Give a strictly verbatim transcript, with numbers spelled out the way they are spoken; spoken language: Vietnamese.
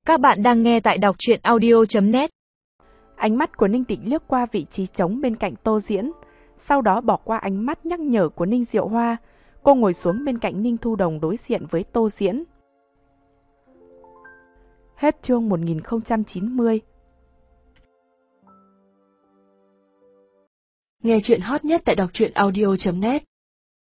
Các bạn đang nghe tại đọc truyện audio chấm net. Ánh mắt của Ninh Tịch liếc qua vị trí trống bên cạnh Tô Diễn, sau đó bỏ qua ánh mắt nhắc nhở của Ninh Diệu Hoa. Cô ngồi xuống bên cạnh Ninh Thu Đồng đối diện với Tô Diễn. Hết chương một nghìn không trăm chín mươi. Nghe truyện hot nhất tại đọc truyện audio chấm net.